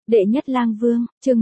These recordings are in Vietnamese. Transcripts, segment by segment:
Đệ nhất lang vương, chương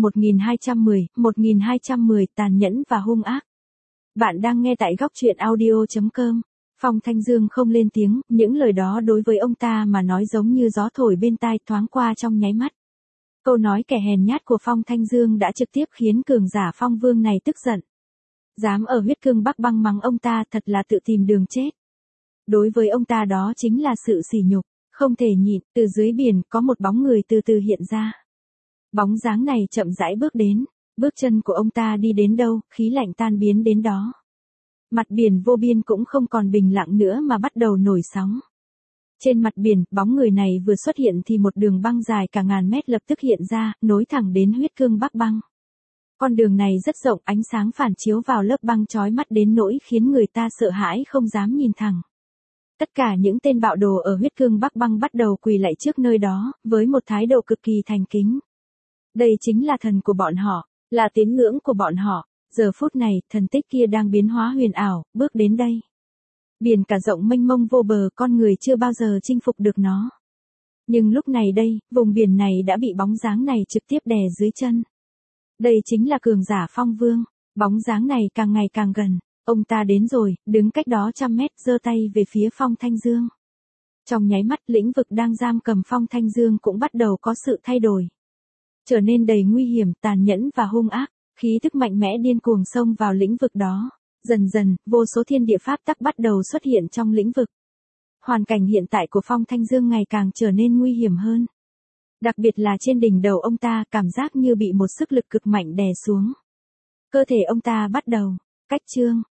1210 tàn nhẫn và hung ác. Bạn đang nghe tại góc truyện audio.com. Phong Thanh Dương không lên tiếng, những lời đó đối với ông ta mà nói giống như gió thổi bên tai thoáng qua trong nháy mắt. Câu nói kẻ hèn nhát của Phong Thanh Dương đã trực tiếp khiến cường giả Phong Vương này tức giận. Dám ở huyết cương Bắc Băng mắng ông ta thật là tự tìm đường chết. Đối với ông ta đó chính là sự sỉ nhục, không thể nhịn. Từ dưới biển có một bóng người từ từ hiện ra. Bóng dáng này chậm rãi bước đến, bước chân của ông ta đi đến đâu, khí lạnh tan biến đến đó. Mặt biển vô biên cũng không còn bình lặng nữa mà bắt đầu nổi sóng. Trên mặt biển, bóng người này vừa xuất hiện thì một đường băng dài cả ngàn mét lập tức hiện ra, nối thẳng đến huyết cương Bắc Băng. Con đường này rất rộng, ánh sáng phản chiếu vào lớp băng chói mắt đến nỗi khiến người ta sợ hãi không dám nhìn thẳng. Tất cả những tên bạo đồ ở huyết cương Bắc Băng bắt đầu quỳ lạy trước nơi đó, với một thái độ cực kỳ thành kính. Đây chính là thần của bọn họ, là tín ngưỡng của bọn họ. Giờ phút này, thần tích kia đang biến hóa huyền ảo, bước đến đây. Biển cả rộng mênh mông vô bờ, con người chưa bao giờ chinh phục được nó. Nhưng lúc này đây, vùng biển này đã bị bóng dáng này trực tiếp đè dưới chân. Đây chính là cường giả Phong Vương. Bóng dáng này càng ngày càng gần. Ông ta đến rồi, đứng cách đó 100 mét, giơ tay về phía Phong Thanh Dương. Trong nháy mắt, lĩnh vực đang giam cầm Phong Thanh Dương cũng bắt đầu có sự thay đổi. Trở nên đầy nguy hiểm, tàn nhẫn và hung ác, khí tức mạnh mẽ điên cuồng xông vào lĩnh vực đó. Dần dần, vô số thiên địa pháp tắc bắt đầu xuất hiện trong lĩnh vực. Hoàn cảnh hiện tại của Phong Thanh Dương ngày càng trở nên nguy hiểm hơn. Đặc biệt là trên đỉnh đầu ông ta, cảm giác như bị một sức lực cực mạnh đè xuống. Cơ thể ông ta bắt đầu cách trương,